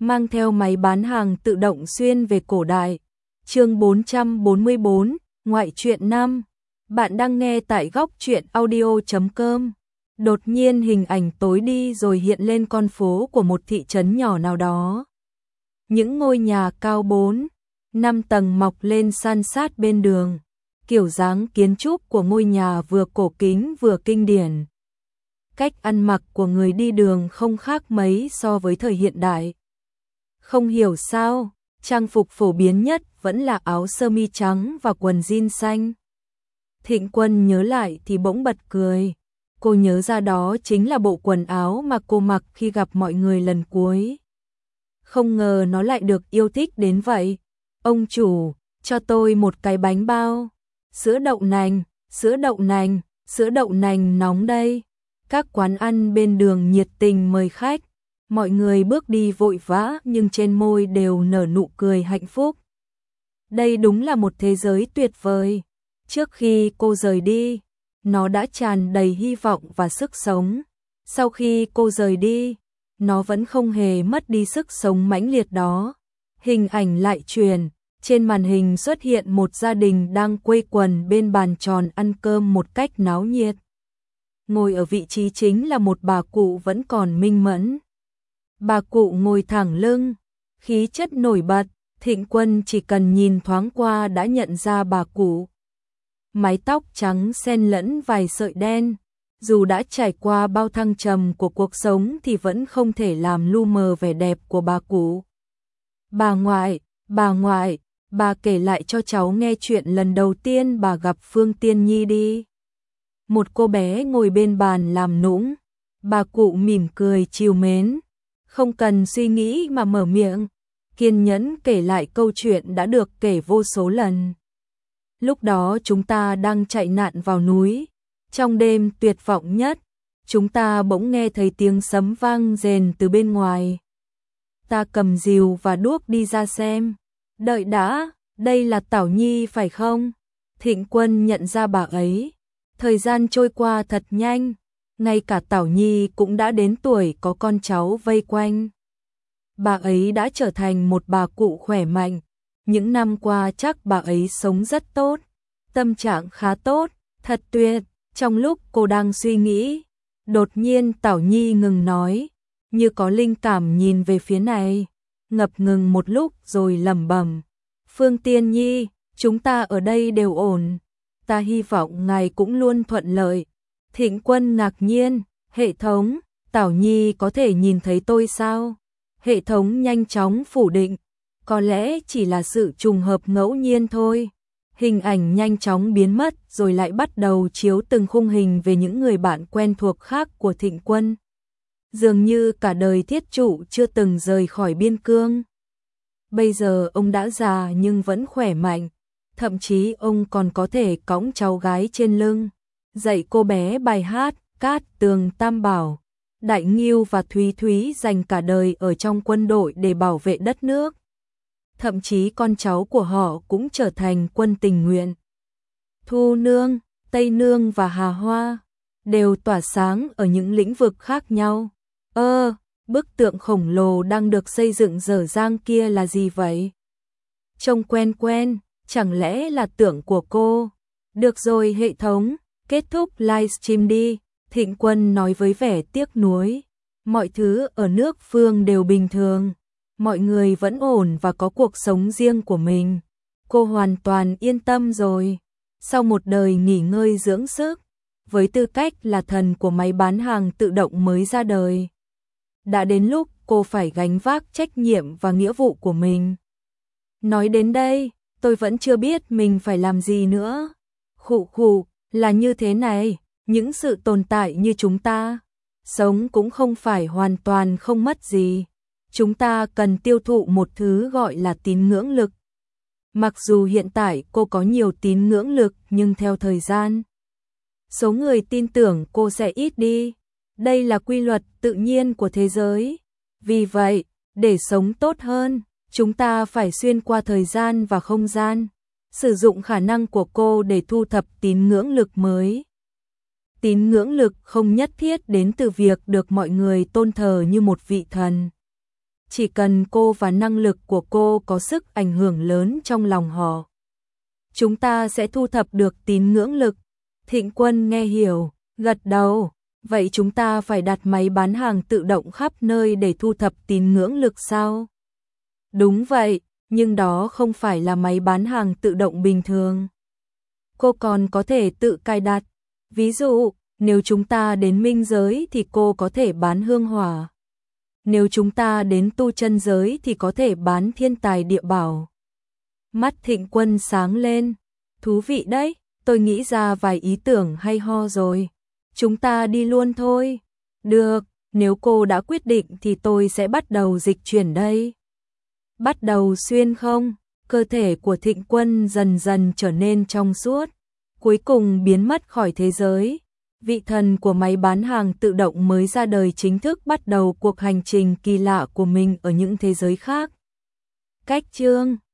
mang theo máy bán hàng tự động xuyên về cổ đại. Chương 444, ngoại truyện 5. Bạn đang nghe tại góc truyện audio.com. Đột nhiên hình ảnh tối đi rồi hiện lên con phố của một thị trấn nhỏ nào đó. Những ngôi nhà cao 4, 5 tầng mọc lên san sát bên đường. Kiểu dáng kiến trúc của ngôi nhà vừa cổ kính vừa kinh điển. Cách ăn mặc của người đi đường không khác mấy so với thời hiện đại. Không hiểu sao, trang phục phổ biến nhất vẫn là áo sơ mi trắng và quần jean xanh. Thịnh Quân nhớ lại thì bỗng bật cười. Cô nhớ ra đó chính là bộ quần áo mà cô mặc khi gặp mọi người lần cuối. Không ngờ nó lại được yêu thích đến vậy. Ông chủ, cho tôi một cái bánh bao. Sữa đậu nành, sữa đậu nành, sữa đậu nành nóng đây. Các quán ăn bên đường nhiệt tình mời khách. Mọi người bước đi vội vã nhưng trên môi đều nở nụ cười hạnh phúc. Đây đúng là một thế giới tuyệt vời. Trước khi cô rời đi, nó đã tràn đầy hy vọng và sức sống. Sau khi cô rời đi, nó vẫn không hề mất đi sức sống mãnh liệt đó. Hình ảnh lại truyền, trên màn hình xuất hiện một gia đình đang quây quần bên bàn tròn ăn cơm một cách náo nhiệt. Ngồi ở vị trí chính là một bà cụ vẫn còn minh mẫn. Bà cụ ngồi thẳng lưng, khí chất nổi bật, Thịnh Quân chỉ cần nhìn thoáng qua đã nhận ra bà cụ. Mái tóc trắng xen lẫn vài sợi đen, dù đã trải qua bao thăng trầm của cuộc sống thì vẫn không thể làm lu mờ vẻ đẹp của bà cụ. Bà ngoại, bà kể lại cho cháu nghe chuyện lần đầu tiên bà gặp Phương Tiên Nhi đi. Một cô bé ngồi bên bàn làm nũng, bà cụ mỉm cười trìu mến, không cần suy nghĩ mà mở miệng, kiên nhẫn kể lại câu chuyện đã được kể vô số lần. Lúc đó chúng ta đang chạy nạn vào núi, trong đêm tuyệt vọng nhất, chúng ta bỗng nghe thấy tiếng sấm vang rền từ bên ngoài. Ta cầm rìu và đuốc đi ra xem. Đợi đã, đây là Tảo Nhi phải không? Thịnh Quân nhận ra bà ấy. Thời gian trôi qua thật nhanh, ngay cả Tảo Nhi cũng đã đến tuổi có con cháu vây quanh. Bà ấy đã trở thành một bà cụ khỏe mạnh. Những năm qua chắc bà ấy sống rất tốt, tâm trạng khá tốt, thật tuyệt. Trong lúc cô đang suy nghĩ, đột nhiên Tảo Nhi ngừng nói, như có linh cảm nhìn về phía này, ngập ngừng một lúc rồi lẩm bẩm. Phương Tiên Nhi, chúng ta ở đây đều ổn. Ta hy vọng ngài cũng luôn thuận lợi. Thịnh Quân ngạc nhiên, hệ thống, Tảo Nhi có thể nhìn thấy tôi sao? Hệ thống nhanh chóng phủ định, có lẽ chỉ là sự trùng hợp ngẫu nhiên thôi. Hình ảnh nhanh chóng biến mất rồi lại bắt đầu chiếu từng khung hình về những người bạn quen thuộc khác của Thịnh Quân. Dường như cả đời thiết trụ chưa từng rời khỏi biên cương. Bây giờ ông đã già nhưng vẫn khỏe mạnh, thậm chí ông còn có thể cõng cháu gái trên lưng, dạy cô bé bài hát Cát Tường Tam Bảo. Đại Ngưu và Thúy Thúy dành cả đời ở trong quân đội để bảo vệ đất nước. Thậm chí con cháu của họ cũng trở thành quân tình nguyện. Thu Nương, Tây Nương và Hà Hoa đều tỏa sáng ở những lĩnh vực khác nhau. Bức tượng khổng lồ đang được xây dựng dở dang kia là gì vậy? Trông quen quen, chẳng lẽ là tượng của cô? Được rồi hệ thống, kết thúc livestream đi. Thịnh Quân nói với vẻ tiếc nuối. Mọi thứ ở nước Phương đều bình thường. Mọi người vẫn ổn và có cuộc sống riêng của mình. Cô hoàn toàn yên tâm rồi. Sau một đời nghỉ ngơi dưỡng sức, với tư cách là thần của máy bán hàng tự động mới ra đời, đã đến lúc cô phải gánh vác trách nhiệm và nghĩa vụ của mình. Nói đến đây, tôi vẫn chưa biết mình phải làm gì nữa. Khụ, là như thế này, những sự tồn tại như chúng ta, sống cũng không phải hoàn toàn không mất gì. Chúng ta cần tiêu thụ một thứ gọi là tín ngưỡng lực. Mặc dù hiện tại cô có nhiều tín ngưỡng lực nhưng theo thời gian, số người tin tưởng cô sẽ ít đi. Đây là quy luật tự nhiên của thế giới. Vì vậy, để sống tốt hơn, chúng ta phải xuyên qua thời gian và không gian, sử dụng khả năng của cô để thu thập tín ngưỡng lực mới. Tín ngưỡng lực không nhất thiết đến từ việc được mọi người tôn thờ như một vị thần. chỉ cần cô và năng lực của cô có sức ảnh hưởng lớn trong lòng họ, chúng ta sẽ thu thập được tín ngưỡng lực. Thịnh Quân nghe hiểu, gật đầu. Vậy chúng ta phải đặt máy bán hàng tự động khắp nơi để thu thập tín ngưỡng lực sao? Đúng vậy, nhưng đó không phải là máy bán hàng tự động bình thường. Cô còn có thể tự cài đặt. Ví dụ, nếu chúng ta đến minh giới thì cô có thể bán hương hỏa. Nếu chúng ta đến tu chân giới thì có thể bán thiên tài địa bảo. Mắt Thịnh Quân sáng lên. Thú vị đấy, tôi nghĩ ra vài ý tưởng hay ho rồi. Chúng ta đi luôn thôi. Được, nếu cô đã quyết định thì tôi sẽ bắt đầu dịch chuyển đây. Bắt đầu xuyên không? Cơ thể của Thịnh Quân dần dần trở nên trong suốt, cuối cùng biến mất khỏi thế giới. Vị thần của máy bán hàng tự động mới ra đời chính thức bắt đầu cuộc hành trình kỳ lạ của mình ở những thế giới khác. Cách chương